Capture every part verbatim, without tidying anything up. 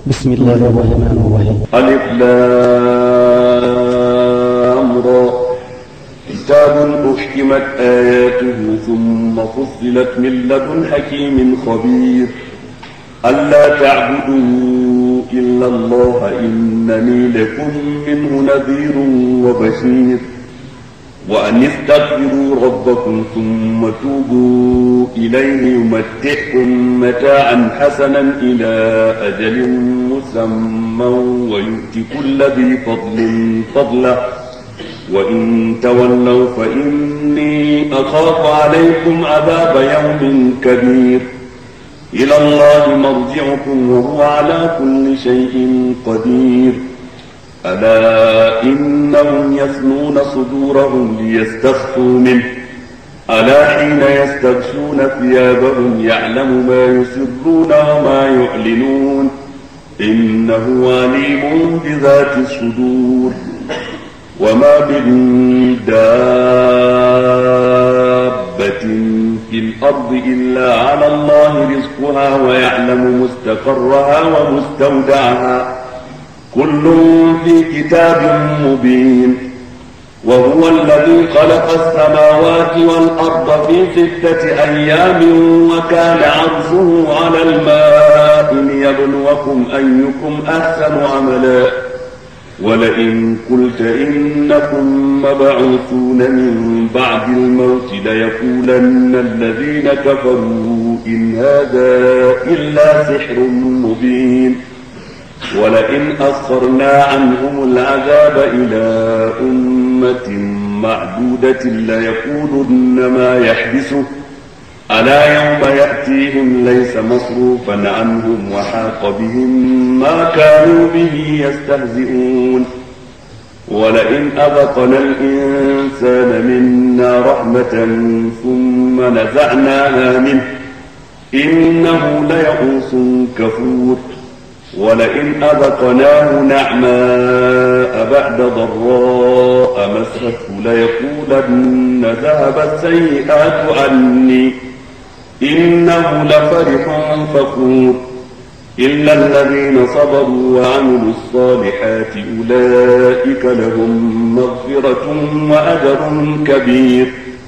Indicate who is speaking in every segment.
Speaker 1: بسم الله الرحمن الرحيم.
Speaker 2: ألف لام را كتاب أحكمت آياته ثم فصلت من لدن حكيم خبير ألا تعبدوا إلا الله إنني لكم منه نذير وبشير وأن استغفروا ربكم ثم توبوا إليه يمتعكم متاعا حسنا إلى أجل مسمى ويؤتي كل ذي فضل فضله وإن تولوا فإني أخاف عليكم عذاب يوم كبير إلى الله مرجعكم وهو على كل شيء قدير ألا إنهم يثنون صدورهم ليستخفوا منه ألا حين يستغشون ثيابهم يعلم ما يسرون وما يعلنون إنه عليم بذات الصدور وما من دابة في الأرض إلا على الله رزقها ويعلم مستقرها ومستودعها كل في كتاب مبين وهو الذي خلق السماوات والأرض في ستة أيام وكان عرشه على الماء ليبلوكم أيكم أحسن عملا ولئن قلت إنكم مبعوثون من بعد الموت ليقولن الذين كفروا إن هذا إلا سحر مبين ولئن أخرنا عنهم العذاب إلى أمة معدودة ليقولن ما يحبسه ألا يوم يأتيهم ليس مصروفا عنهم وحاق بهم ما كانوا به يستهزئون ولئن أذقنا الإنسان منا رحمة ثم نزعناها منه إنه ليئوس كفور ولئن أذقناه نعماء بعد ضراء مسته ليقولن ذهب السيئات عني إنه لفرح فخور إلا الذين صبروا وعملوا الصالحات أولئك لهم مغفرة وأجر كبير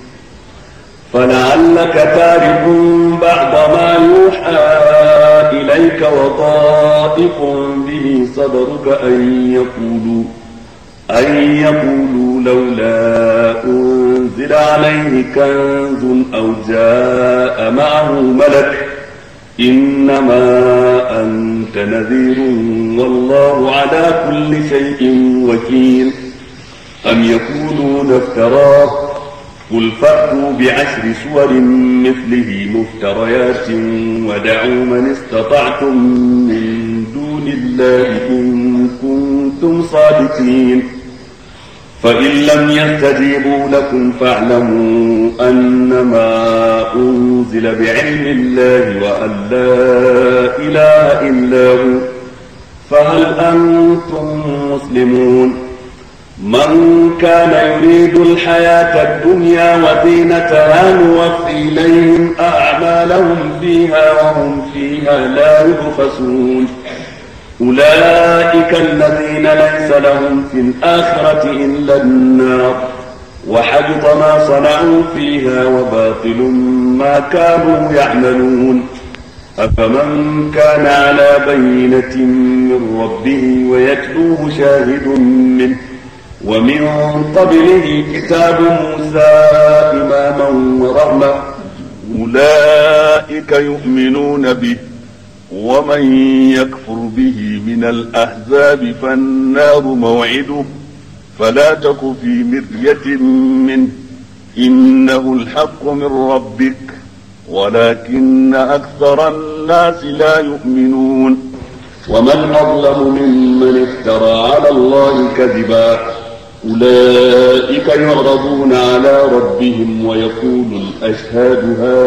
Speaker 2: فلعلك تارك بعض ما يوحى إليك وضائق به صدرك أن يقولوا أن يقولوا لولا أنزل عليه كنز أو جاء معه ملك إنما أنت نذير والله على كل شيء وكيل أم يقولون افتراه قل فأتوا بعشر سور مثله مفتريات ودعوا من استطعتم من دون الله إن كنتم صادقين فإن لم يستجيبوا لكم فاعلموا أنما أنزل بعلم الله وأن لا إله إلا هو فهل أنتم مسلمون من كان يريد الحياة الدنيا وزينتها نوفي إليهم أعمالهم فيها وهم فيها لا يبخسون أولئك الذين ليس لهم في الآخرة إلا النار وحبط ما صنعوا فيها وباطل ما كانوا يعملون أفمن كان على بينة من ربه ويتلوه شاهد منه ومن قبله كتاب موسى إماما ورحمة أولئك يؤمنون به ومن يكفر به من الأحزاب فالنار موعده فلا تك في مرية منه إنه الحق من ربك ولكن أكثر الناس لا يؤمنون ومن أظلم ممن افترى على الله كذبا أولئك يعرضون على ربهم ويقول الأشهاد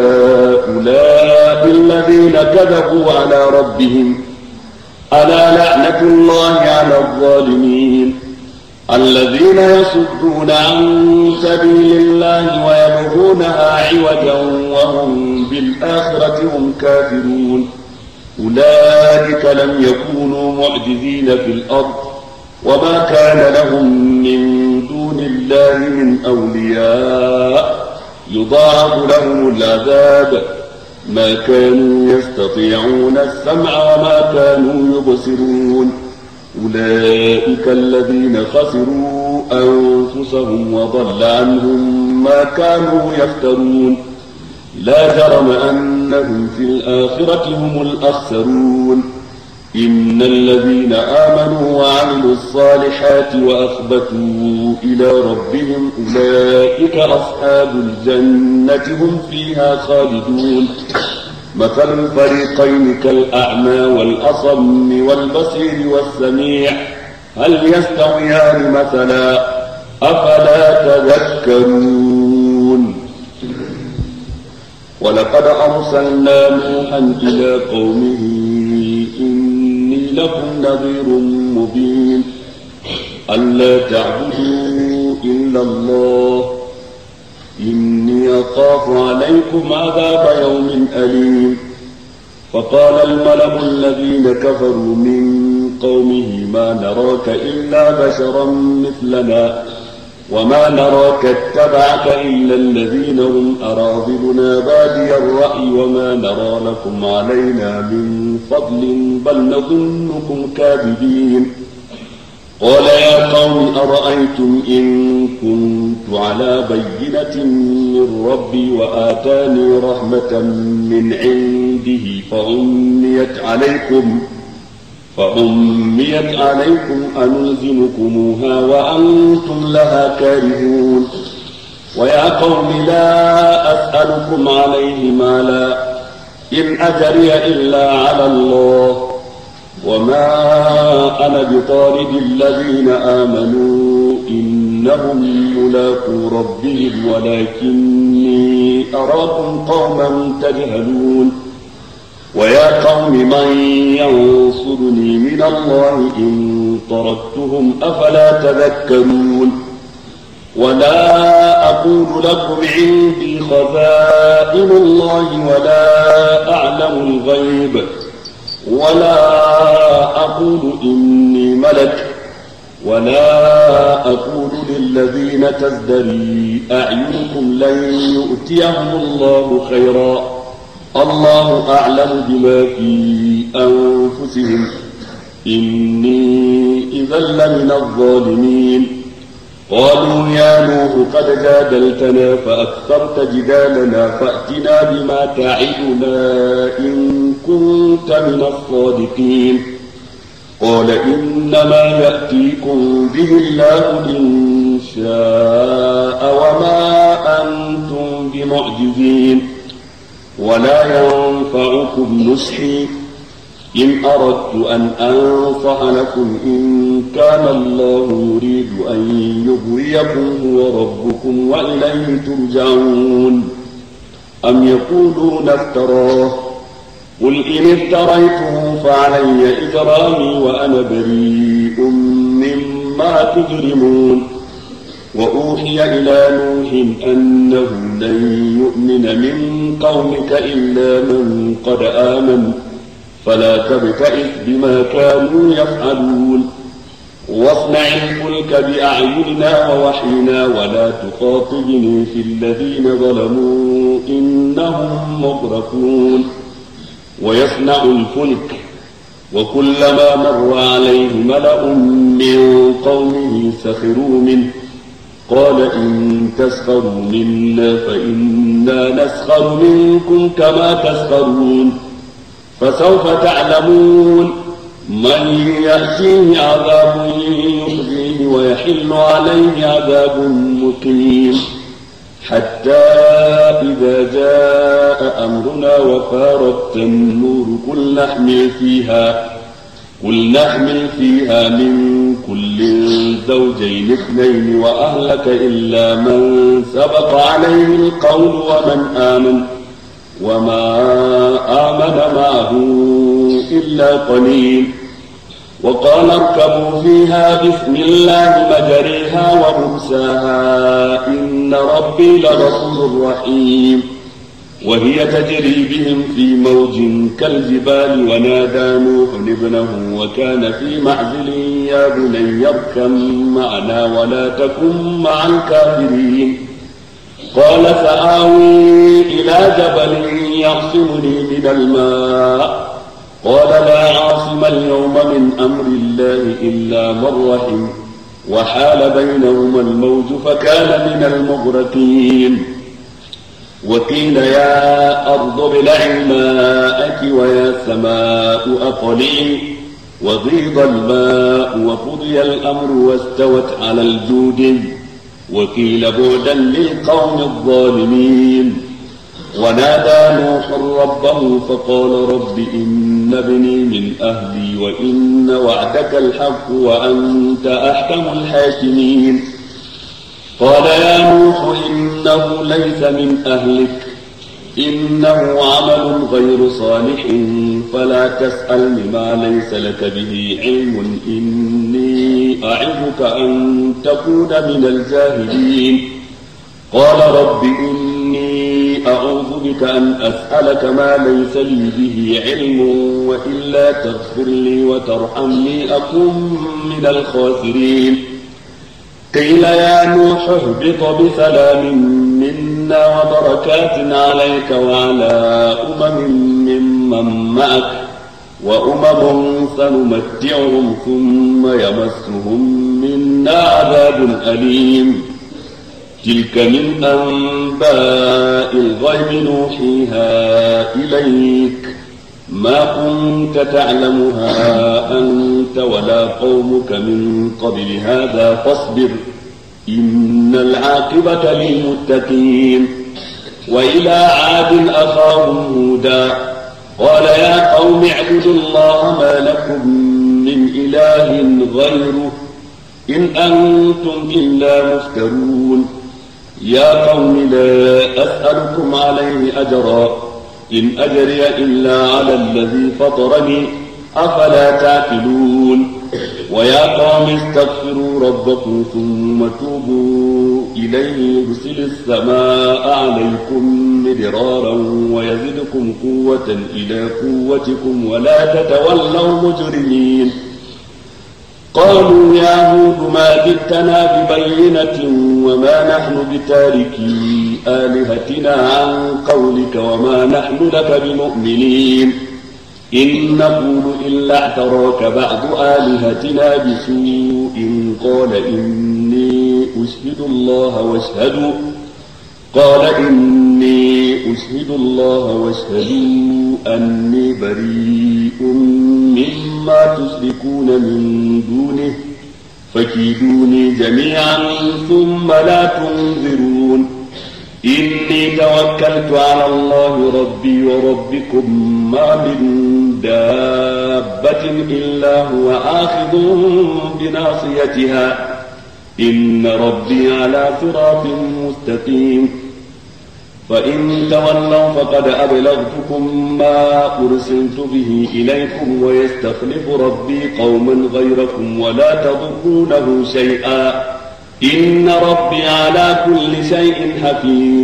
Speaker 2: هؤلاء الذين كذبوا على ربهم ألا لعنة الله على الظالمين الذين يصدون عن سبيل الله ويبغونها عوجا وهم بالآخرة هم كافرون أولئك لم يكونوا معجزين في الأرض وما كان لهم من دون الله من أولياء يضاعف لهم العذاب ما كانوا يستطيعون السمع وما كانوا يبصرون أولئك الذين خسروا أنفسهم وضل عنهم ما كانوا يفترون لا جرم أنهم في الآخرة هم الأخسرون إن الذين آمنوا وعملوا الصالحات وأخبتوا إلى ربهم أولئك أصحاب الجنة هم فيها خالدون مثل الفريقين كالأعمى والأصم والبصير والسميع هل يستويان مثلا أفلا تذكرون ولقد أرسلنا نوحا إلى قومه إني لكم نذير مبين ألا تعبدوا إلا الله إني أخاف عليكم عذاب يوم أليم فقال الملأ الذين كفروا من قومه ما نراك إلا بشرا مثلنا وما نراك اتبعك إلا الذين هم أراذلنا بادي الرأي وما نرى لكم علينا من فضل بل نظنكم كاذبين قال يا قوم أرأيتم إن كنت على بينة من ربي وآتاني رحمة من عنده فعميت عليكم فعميت عليكم أنلزمكموها وأنتم لها كارهون ويا قوم لا أسألكم عليه مالا إن أجري إلا على الله وما أنا بطارد الذين آمنوا إنهم ملاقو ربهم ولكني أراكم قوما تجهلون ويا قوم من ينصرني من الله إن طردتهم أفلا تذكرون ولا أقول لكم عندي خزائن الله ولا أعلم الغيب ولا أقول إني ملك ولا أقول للذين تزدري أعينكم لن يؤتيهم الله خيرا الله أعلم بما في أنفسهم إني إذا لمن الظالمين قالوا يا نوح قد جادلتنا فأكثرت جدالنا فأتنا بما تعدنا إن كنت من الصادقين قال إنما يأتيكم به الله إن شاء وما أنتم بمعجزين ولا ينفعكم نصحي إن أردت أن أنصح لكم إن كان الله يريد أن يغويكم هو ربكم وإليه ترجعون أم يقولون افتراه قل إن افتريته فعلي إجرامي وأنا بريء مما تجرمون وأوحي إلى نوح أنه لن يؤمن من قومك إلا من قد آمن فلا تبتئس بما كانوا يفعلون واصنع الفلك بأعيننا ووحينا ولا تخاطبني في الذين ظلموا إنهم مغرقون ويصنع الفلك وكلما مر عليه ملأ من قومه سخروا منه قال إن تسخروا منا فإنا نسخر منكم كما تسخرون فسوف تعلمون من يأتيه عذاب يخزيه ويحل عليه عذاب مقيم حتى إذا جاء أمرنا وفارت النور قل نحمل فيها قل نحمل فيها من كل زوجين اثنين وأهلك إلا من سبق عليه القول ومن آمن وما آمن معه إلا قليل وقال اركبوا فيها بسم الله مجريها ومرساها إن ربي لغفور رحيم وهي تجري بهم في موج كالجبال ونادى نوح ابنه وكان في معزل يا بني اركب معنا ولا تكن مع الكافرين قال سآوي إلى جبل يعصمني من الماء قال لا عاصم اليوم من أمر الله إلا من رحم وحال بينهما الموج فكان من المغرقين وقيل يا أرض ابلعي ماءك ويا سماء أقلعي وغيض الماء وقضي الأمر واستوت على الجود وقيل بعدا للقوم الظالمين ونادى نوح ربه فقال رب إن ابني من أهلي وإن وعدك الحق وأنت أحكم الحاكمين قال يا نوح إنه ليس من أهلك إنه عمل غير صالح فلا تسألني ما ليس لك به علم إني أعظك أن تكون من الجاهلين قال رب إني أعوذ بك أن أسألك ما ليس لي به علم وإلا تغفر لي وترحمني أكن من الخاسرين قيل يا نوح اهبط بسلام منا وبركات عليك وعلى أمم ممن معك وأمم سنمتعهم ثم يمسهم منا عذاب أليم تلك من أنباء الغيب نوحيها إليك ما كنت تعلمها أنت ولا قومك من قبل هذا فاصبر إن العاقبة للمتقين وإلى عاد أخاهم هودا قال يا قوم اعبدوا الله ما لكم من إله غيره إن أنتم إلا مفترون يا قوم لا أسألكم عليه أجرا إن أجري إلا على الذي فطرني أفلا تعقلون ويا قوم استغفروا ربكم ثم توبوا إليه يرسل السماء عليكم مدرارا ويزدكم قوة إلى قوتكم ولا تتولوا مجرمين قالوا يا هود ما جئتنا ببينة وما نحن بتاركي آلهتنا عن قولك وما نحن لك بمؤمنين إن نقول إلا اعتراك بعض آلهتنا بسوء قال إني أشهد الله واشهدوا قال إني أشهد الله واشهدوا أني بريء مما تشركون من دونه فكيدوني جميعا ثم لا تنذرون إني توكلت على الله ربي وربكم ما من دابة إلا هو آخذ بناصيتها إن ربي على صراط مستقيم فإن تولوا فقد أبلغتكم ما أرسلت به إليكم ويستخلف ربي قوما غيركم ولا تضرونه شيئا إن ربي على كل شيء حفيظ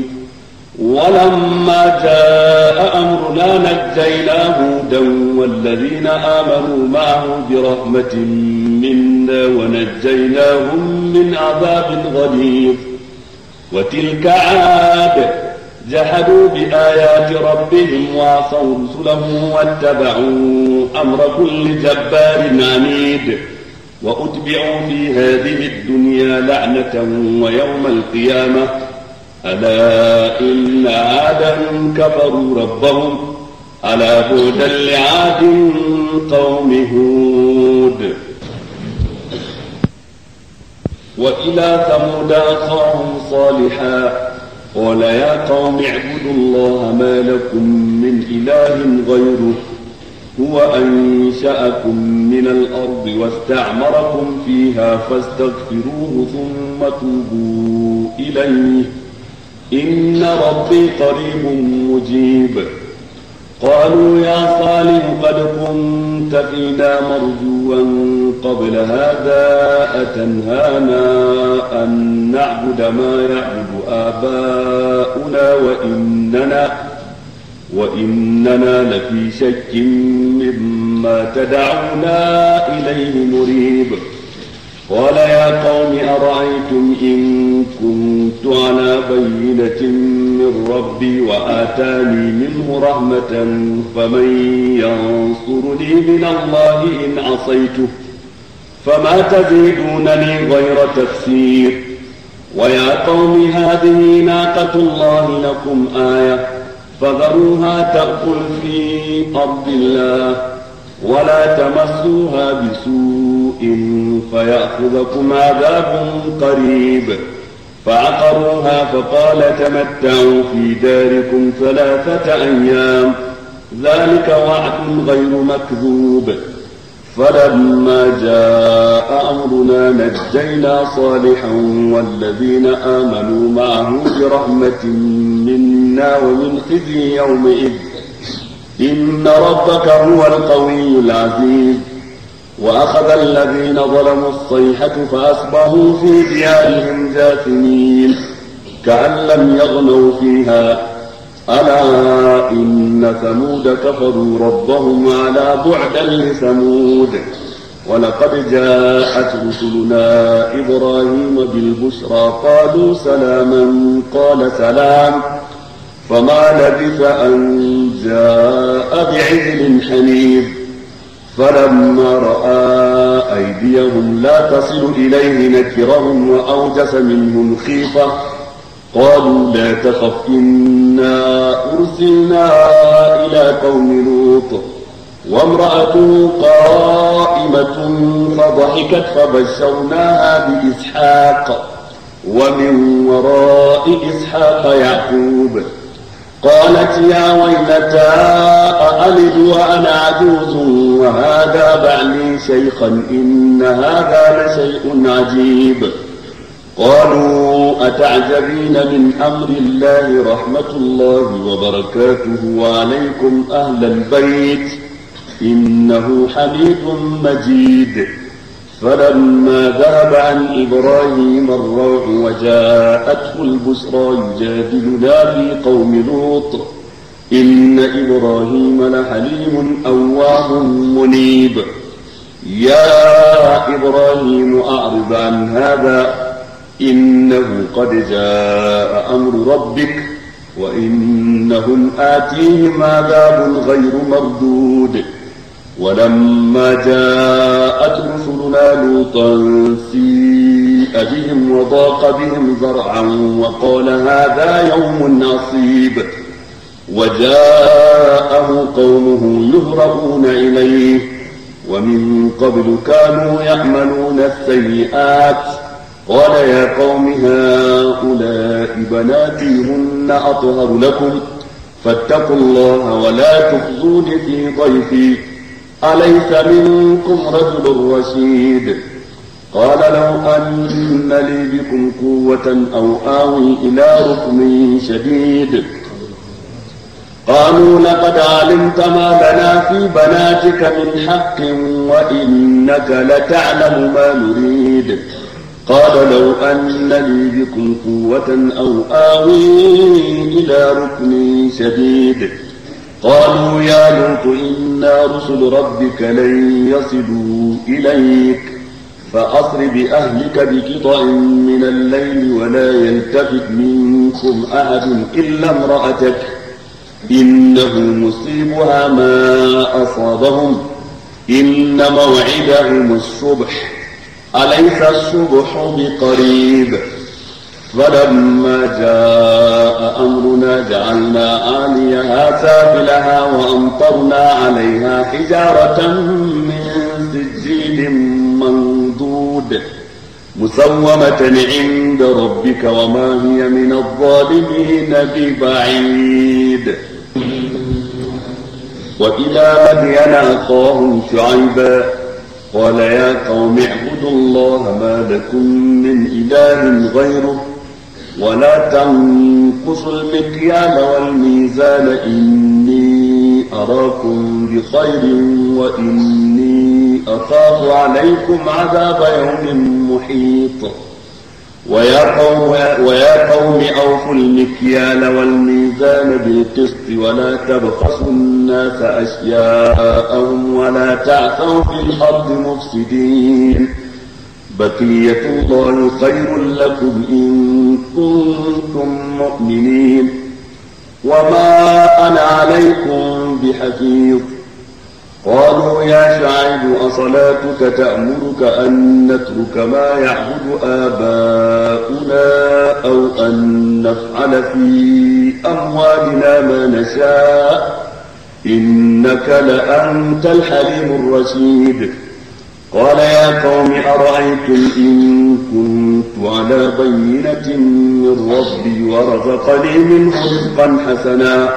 Speaker 2: ولما جاء أمرنا نجينا هودا والذين آمنوا معه برحمة منا ونجيناهم من عذاب غليظ وتلك عاد جحدوا بآيات ربهم وعصوا رسله واتبعوا أمر كل جبار عنيد وأتبعوا في هذه الدنيا لعنة ويوم القيامة ألا إن عادا كفروا ربهم ألا بعدا لعاد قوم هود وإلى ثمود أخاهم صالحا قال يا قوم اعبدوا الله ما لكم من إله غيره هو أنشأكم من الأرض واستعمركم فيها فاستغفروه ثم توبوا إليه إن ربي قريب مجيب قالوا يا صالح قد كنت فينا مرجوا قبل هذا أتنهانا أن نعبد ما يعبد آباؤنا وإننا وإننا لفي شك مما تدعونا إليه مريب. قال يا قوم أرأيتم إن كنت على بينة من ربي وآتاني منه رحمة فمن ينصرني من الله إن عصيته فما تزيدونني غير تفسير. ويا قوم هذه ناقة الله لكم آية فذروها تأكل في أرض الله ولا تمسوها بسوء فيأخذكم عذاب قريب. فعقروها فقال تمتعوا في داركم ثلاثة أيام ذلك وعد غير مكذوب. فلما جاء أمرنا نجينا صالحا والذين آمنوا معه برحمة منا ومن خزي يومئذ إن ربك هو القوي العزيز. وأخذ الذين ظلموا الصيحة فأصبحوا في ديارهم جاثمين كأن لم يغنوا فيها ألا إن ثمود كفروا ربهم على بعدا لثمود. ولقد جاءت رسلنا إبراهيم بالبشرى قالوا سلاما قال سلام فما لبث أن جاء بعجل حنيذ. فلما رأى أيديهم لا تصل إليه نكرهم وأوجس منهم خيفة قالوا لا تخف إنا أرسلنا إلى قوم لوط وامرأته قائمة فضحكت فبشرناها بإسحاق ومن وراء إسحاق يعقوب. قالت يا ويلتى أألد وأنا عجوز وهذا بعلي شيخا إن هذا لشيء عجيب. قالوا أتعجبين من أمر الله رحمة الله وبركاته عليكم أهل البيت إنه حميد مجيد. فلما ذهب عن إبراهيم الروع وجاءته البشرى يجادلنا في قوم لوط إن إبراهيم لحليم أواه منيب. يا إبراهيم أعرض عن هذا إنه قد جاء أمر ربك وإنهم آتيهم عذاب غير مردود. ولما جاءت رسلنا لوطا سيء بهم وضاق بهم ذرعا وقال هذا يوم عصيب. وجاءه قومه يهرعون إليه ومن قبل كانوا يعملون السيئات. قال يا قوم هؤلاء بناتي هن أطهر لكم فاتقوا الله ولا تخزون في ضيفي أليس منكم رجل رشيد. قال لو أن لي بكم قوة أو آوي إلى ركن شديد. قالوا لقد علمت ما لنا في بناتك من حق وإنك لتعلم ما نريد. قال لو أن لي بكم قوة أو آوي إلى ركن شديد. قالوا يا لوط إنا رسل ربك لن يصلوا إليك فأسر بأهلك بقطع من الليل ولا يلتفت منكم أحد إلا امرأتك إنه مصيبها ما أصابهم إن موعدهم الصبح أليس الصبح بقريب. فلما جاء أمرنا جعلنا عاليها سافلها وأمطرنا عليها حجارة من سجيل منضود مسومة عند ربك وما هي من الظالمين ببعيد. وإلى مدين أخاهم شعيبا قال يا قوم اعبدوا الله ما لكم من إله غيره ولا تنقصوا المكيال والميزان إني أراكم بخير وإني أخاف عليكم عذاب يوم محيط. ويا قوم, ويا قوم أوفوا المكيال والميزان بالقسط ولا تبخسوا الناس أشياءهم ولا تعثوا في الأرض مفسدين بقية الله خير لكم إن كنتم مؤمنين وما أنا عليكم بحفيظ قالوا يا شعيب أصلاتك تأمرك أن نترك ما يعبد آباؤنا أو أن نفعل في أموالنا ما نشاء إنك لأنت الحليم الرشيد قال يا قوم أرأيتم إن كنت على بينة من ربي ورزقني منه رزقا حسنا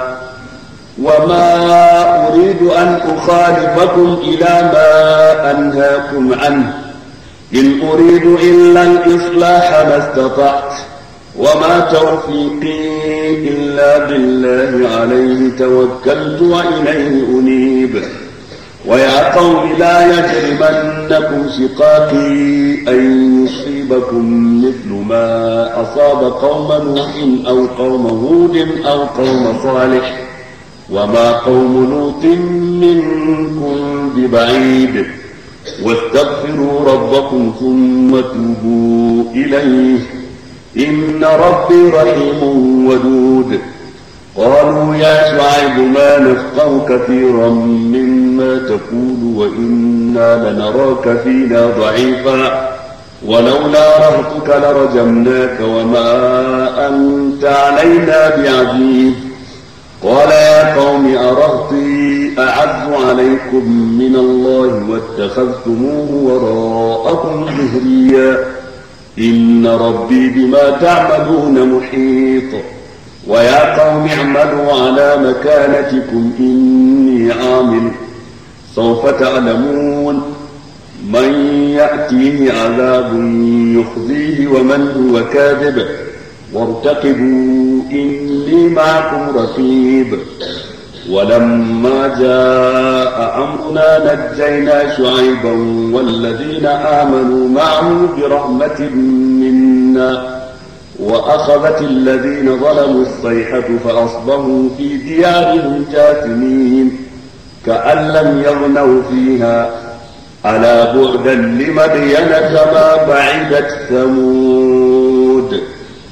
Speaker 2: وما أريد أن أخالفكم إلى ما أنهاكم عنه إن أريد إلا الإصلاح ما استطعت وما توفيقي إلا بالله عليه توكلت وإليه أنيب ويا قوم لا يجرمنكم شقاقي أن يصيبكم مثل ما أصاب قوم نوح أو قوم هود أو قوم صالح وما قوم لوط منكم ببعيد واستغفروا ربكم ثم توبوا إليه إن ربي رحيم ودود قالوا يا شعيب ما نفقه كثيرا مما تقول وإنا لنراك فينا ضعيفا ولولا رهطك لرجمناك وما أنت علينا بعزيز قال يا قوم أرهطي أعز عليكم من الله واتخذتموه وراءكم ظهريا إن ربي بما تعملون محيط ويا قوم اعملوا على مكانتكم إني عامل سوف تعلمون من يأتيه عذاب يخزيه ومن هو كاذب وارتقبوا إني معكم رقيب ولما جاء أمرنا نجينا شعيبا والذين آمنوا معه برحمة منا وأخذت الذين ظلموا الصيحة فأصبحوا في ديارهم جاثمين كأن لم يغنوا فيها ألا بعدا لمدين كما بعدت ثمود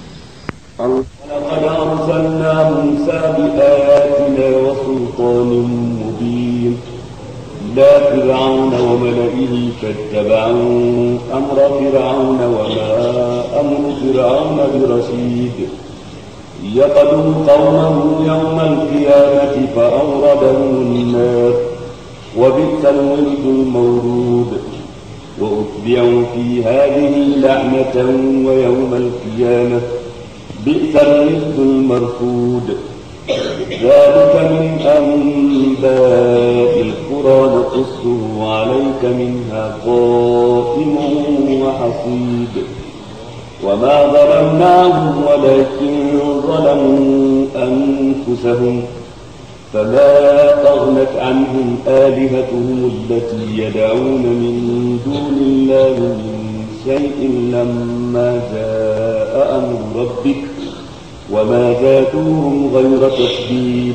Speaker 2: ولقد أرسلنا موسى بآياتنا وسلطان مبين إلى فرعون وملئه فاتبعوا أمر فرعون وما أمر فرعون برشيد يقدم قومه يوم القيامة فأوردهم النار وبئس الورد المورود وأتبعوا في هذه لعنة ويوم القيامة بئس الرفد المرفود ذلك من أنباء القرى نقصه عليك منها قائم وحصيد وما ظلمناهم ولكن ظلموا أنفسهم فما أغنت عنهم آلهتهم التي يدعون من دون الله من شيء لما جاء أمر ربك وما زادوهم غير تتبيب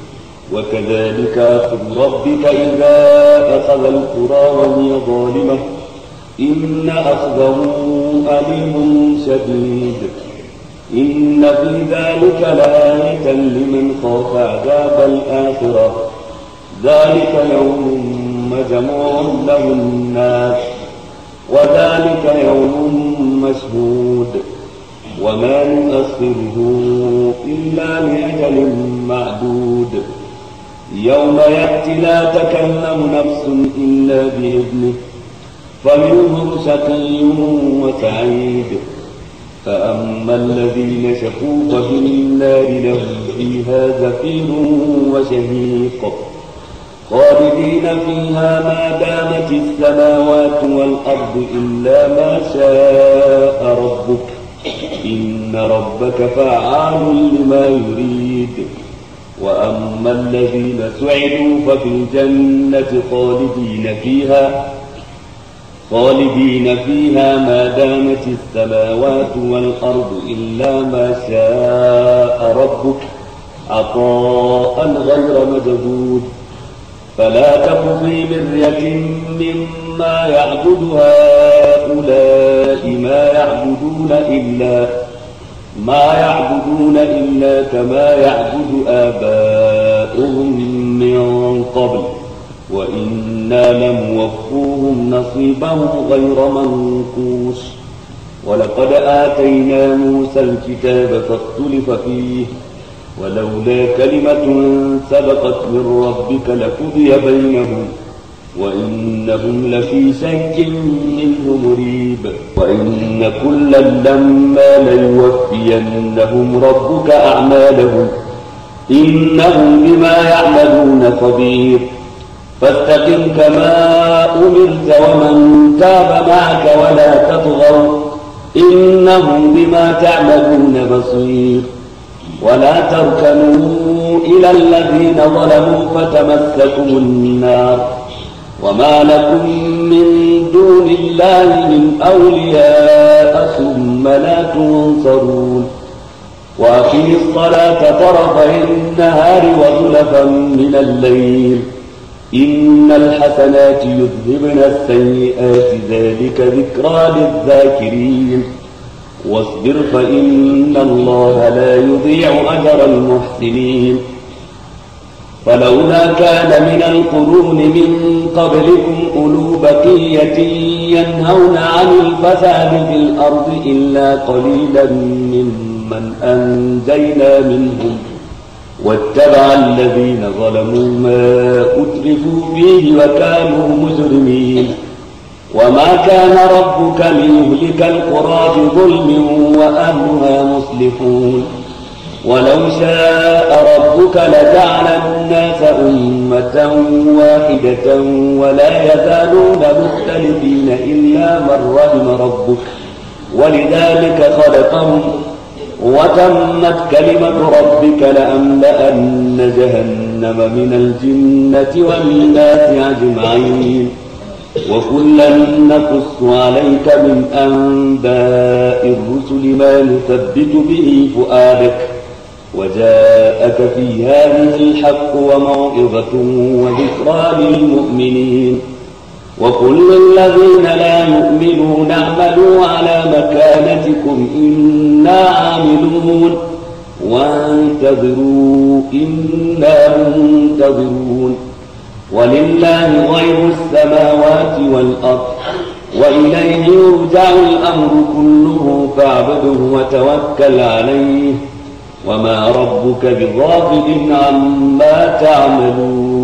Speaker 2: وكذلك أخذ ربك إذا أخذ القرى وهي ظالمة إن أخذه أليم شديد إن في ذلك لآية لمن خاف عذاب الآخرة ذلك يوم مجموع له الناس وذلك يوم مشهود وما نؤخره إلا لأجل معدود يوم يأتي لا تكلم نفس إلا بإذنه فمنهم شقي وسعيد فأما الذين شقوا ففي النار لهم فيها زفير وشهيق خالدين فيها ما دامت السماوات والأرض إلا ما شاء ربك إن ربك فعال لما يريد وأما الذين سعدوا ففي الجنة خالدين فيها خالدين فيها ما دامت السماوات والأرض إلا ما شاء ربك عطاء غير مجدود فلا تك في مرية مما يعبد هؤلاء ما يعبدون إلا ما يعبدون إلا كما يعبد آباؤهم من قبل وإنا لموفوهم نصيبهم غير منقوص ولقد آتينا موسى الكتاب فاختلف فيه ولولا كلمة سبقت من ربك لقضي بينهم وإنهم لفي شك منه مريب وإن كلا لما ليوفينهم ربك أعمالهم إنهم بما يعملون خبير فاستقم كما أمرت ومن تاب معك ولا تطغوا إنهم بما تعملون بصير ولا تركنوا إلى الذين ظلموا فتمسكم النار وما لكم من دون الله من أولياء ثم لا تنصرون وأقم الصلاة طرفي النهار وزلفا من الليل إن الحسنات يذهبن السيئات ذلك ذكرى للذاكرين واصبر فإن الله لا يضيع أجر المحسنين فلولا كان من القرون من قبلكم أولو بقية ينهون عن الفساد في الأرض إلا قليلا ممن أنجينا منهم واتبع الذين ظلموا ما أترفوا فيه وكانوا مجرمين وما كان ربك ليهلك القرى بظلم وأهلها مصلحون ولو شاء ربك لجعل الناس أمة واحدة ولا يزالون مختلفين إلا من رحم ربك ولذلك خلقهم وتمت كلمة ربك لأملأن جهنم من الجنة والناس أجمعين وكلا نقص عليك من أنباء الرسل ما نثبت به فؤادك وجاءك في هذه الحق وموعظة وذكرى للمؤمنين وكل الذين لا يؤمنون اعملوا على مكانتكم إنا عاملون وانتظروا إنا منتظرون ولله غيب السماوات والأرض وإليه يرجع الأمر كله فاعبده وتوكل عليه وما ربك بغافل عما تعملون